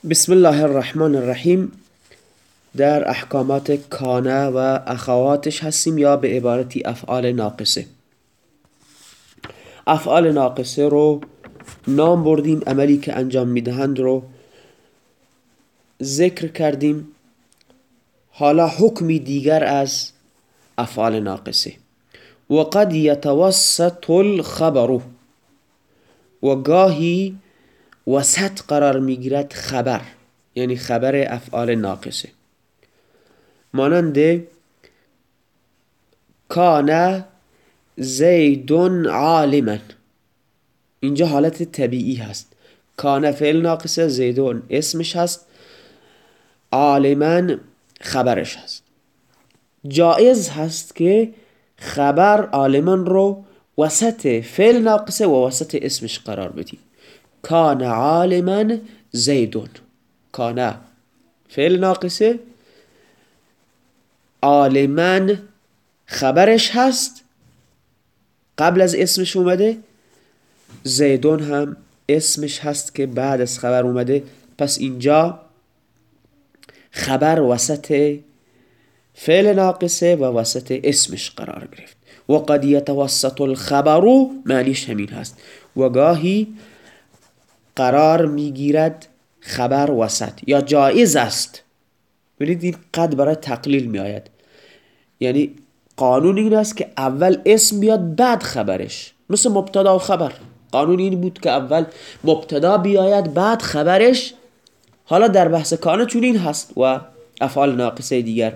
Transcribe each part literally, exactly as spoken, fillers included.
بسم الله الرحمن الرحیم. در احکامات کانه و اخواتش هستیم، یا به عبارتی افعال ناقصه. افعال ناقصه رو نام بردیم، عملی که انجام میدهند رو ذکر کردیم. حالا حکمی دیگر از افعال ناقصه. وقد یتوسط الخبر، و گاهی وسط قرار میگیرد خبر، یعنی خبر افعال ناقصه، مانند کان زیدون عالما. اینجا حالت طبیعی هست. کان فعل ناقصه، زیدون اسمش هست، عالما خبرش هست. جایز هست که خبر عالما رو وسط فعل ناقصه و وسط اسمش قرار بدیم. کان عالما زیدون، کان فعل ناقصه، عالما خبرش هست، قبل از اسمش اومده. زیدون هم اسمش هست که بعد از خبر اومده. پس اینجا خبر وسط فعل ناقصه و وسط اسمش قرار گرفت. و قد یتوسط الخبر معنیش همین هست، و گاهی قرار میگیرد خبر وسط، یا جایز است. ببینید این قد برای تقلیل می آید، یعنی قانون این است که اول اسم بیاد بعد خبرش، مثل مبتدا و خبر. قانون این بود که اول مبتدا بیاید بعد خبرش. حالا در بحث کانه چون این هست و افعال ناقصه دیگر،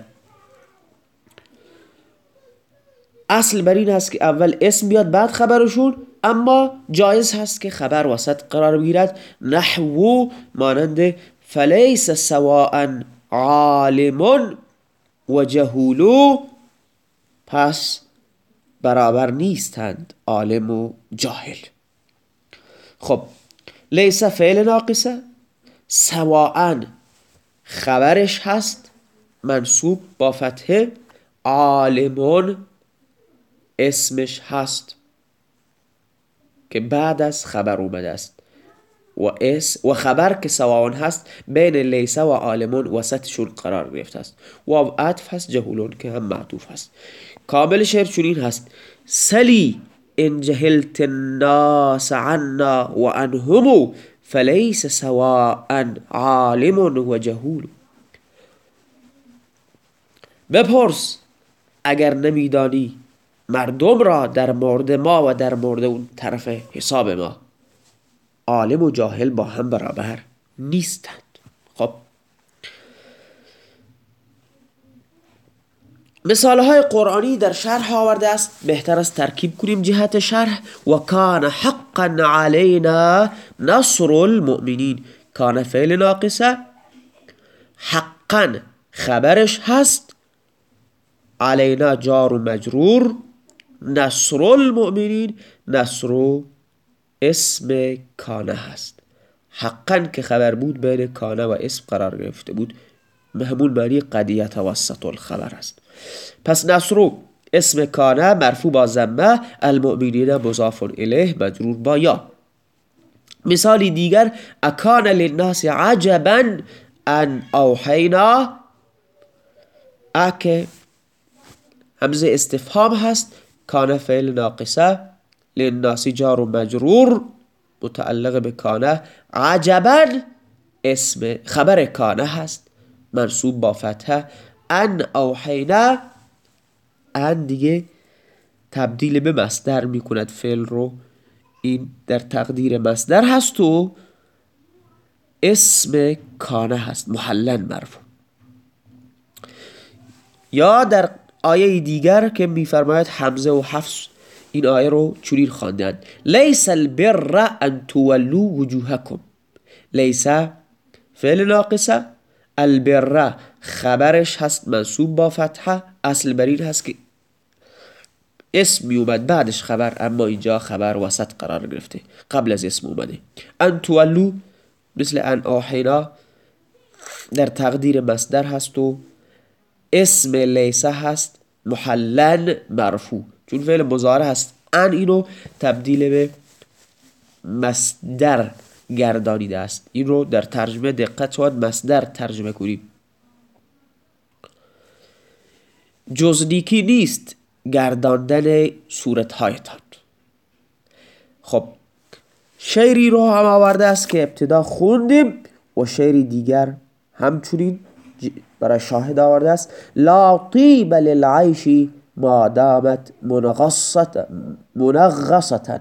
اصل بر این هست که اول اسم بیاد بعد خبرشون، اما جایز هست که خبر وسط قرار بگیرد. نحو مانند فلیس سواء عالم و جهولو، پس برابر نیستند عالم و جاهل. خب لیس فعل ناقصه، سواء خبرش هست منصوب با فتحه، عالمون اسمش هست که بعد از خبر اومده است، و اس و خبر که سواء هست بین لیس و عالمون وسطشون قرار گرفته است. و عطف هست جهولون که هم معطوف هست. کامل شعر چنین هست: سلی ان جهلت الناس عنا و عنهم فلیس سواء عالم و جهول. بپرس اگر نمیدانی مردم را در مورد ما و در مورد اون طرف حساب ما، عالم و جاهل با هم برابر نیستند. خب مثال های قرآنی در شرح آورده است، بهتر است ترکیب کنیم جهت شرح. و کان حقا علینا نصر المؤمنین. کان فعل ناقصه، حقا خبرش هست، علینا جار و مجرور، نصر المؤمنین نصر اسم کانه هست. حقا که خبر بود بین کانه و اسم قرار گرفته بود، همون معنی قد یتوسط الخبر است. پس نصر اسم کانه مرفوع با ضمه، المؤمنین مضاف الیه مجرور با یا. مثالی دیگر: اکان للناس عجبا ان اوحینا. اکه همزه استفهام هست، کانه فعل ناقصه، للناس جار و مجرور متعلق به کانه، عجبا اسم خبر کانه هست منصوب با فتحه، ان اوحینا، ان دیگه تبدیل به مصدر میکند فعل رو، این در تقدیر مصدر هست و اسم کانه هست محلن مرفوع. یا در آیه دیگر که میفرماید حمزه و حفص این آیه رو چنین خواندند: لیس البر ان تولوا وجوهکم. لیس فعل ناقصه، البر خبرش هست منصوب با فتحه، اصل بر این هست که اسم میومد بعدش خبر، اما اینجا خبر وسط قرار گرفته، قبل از اسم اومده. ان تولوا مثل ان اوحینا در تقدیر مصدر هست و اسم لیسه هست محلن مرفوع، چون فعل مضارع هست. ان اینو تبدیل به مصدر گردانیده است. این رو در ترجمه دقت باید مصدر ترجمه کنیم. جز نیکی نیست گرداندن صورتهایتان. خب شعری رو هم آورده است که ابتدا خوندیم و شعری دیگر همچنین برای شاهد آورده است. لا طیب للعیش ما دامت منغصة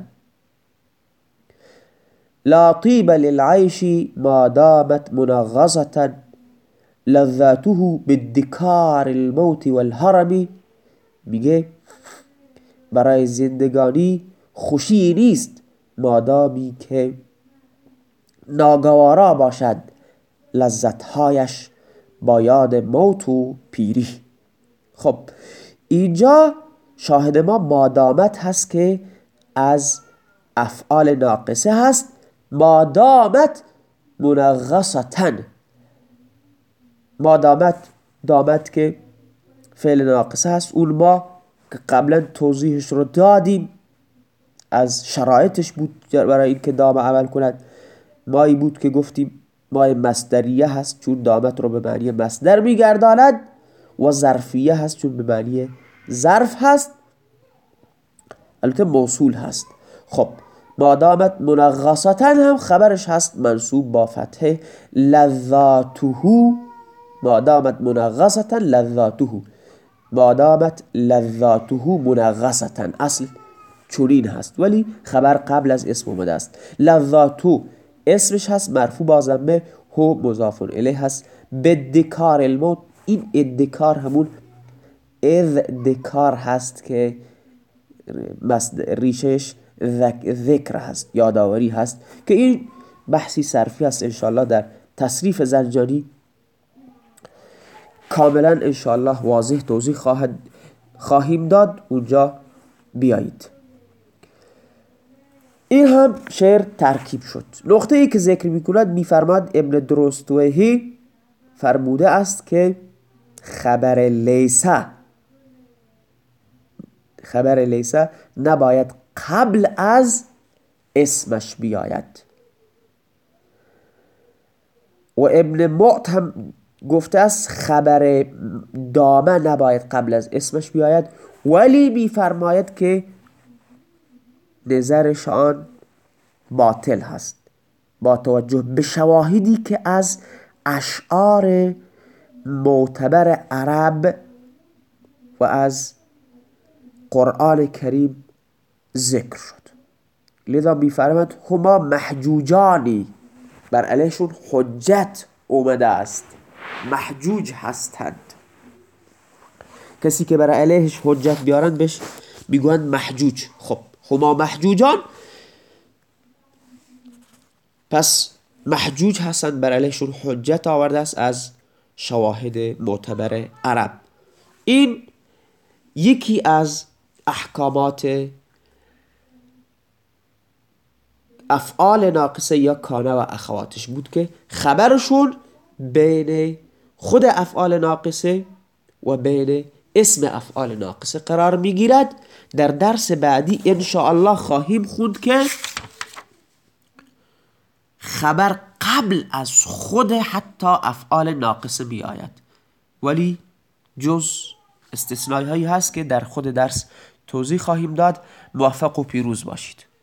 لا طیب للعیش ما دامت منغصة لذاته بادکار الموت والهرم. میگه برای زندگانی خوشی نیست مادامی که ناگوارا باشد لذتهایش با یاد موت و پیری. خب اینجا شاهد ما مادامت هست که از افعال ناقصه هست. مادامت منغصتن، مادامت دامت که فعل ناقصه هست، اون ما که قبلا توضیحش رو دادیم از شرایطش بود برای این که دام عمل کند. مایی بود که گفتیم مای مصدریه هست چون دامت رو به معنی مصدر میگرداند و ظرفیه هست چون به معنی ظرف هست، البته موصول هست. خب مادامت منغصتن هم خبرش هست منصوب با فتحه لذاته. مادامت منغصتن لذاته، مادامت لذاته منغصتن اصل چنین هست ولی خبر قبل از اسم اومده است. لذاتو اسمش هست مرفوع با ضمه، هو مضاف الیه هست. بدکار الموت، این ادکار همون اذ دکار هست که ریشش ذکر هست، یادآوری هست که این بحثی صرفی هست انشاءالله در تصریف زنجانی کاملا انشاءالله واضح توضیح خواهد خواهیم داد، اونجا بیایید. این هم شعر ترکیب شد. نقطه ای که ذکر میکند میفرماد ابن درستویهی فرموده است که خبر لیسه خبر لیسه نباید قبل از اسمش بیاید. و ابن معت هم گفته است خبر دامه نباید قبل از اسمش بیاید، ولی میفرماید که نظرش آن باطل هست با توجه به شواهدی که از اشعار معتبر عرب و از قرآن کریم ذکر شد. لذا میفرماید هما محجوجانی، بر علیهشون حجت اومده است، محجوج هستند. کسی که بر علیهش حجت بیارن بهش میگویند محجوج. خب هما محجوجان، پس محجوج هستند، بر علیهشون حجت آورده است از شواهد معتبر عرب. این یکی از احکامات افعال ناقصه یا کانه و اخواتش بود که خبرشون بین خود افعال ناقصه و بین اسم افعال ناقصه قرار میگیرد. در درس بعدی انشاءالله خواهیم خوند که خبر قبل از خود حتی افعال ناقصه می آید، ولی جز استثنایی هایی هست که در خود درس توضیح خواهیم داد. موفق و پیروز باشید.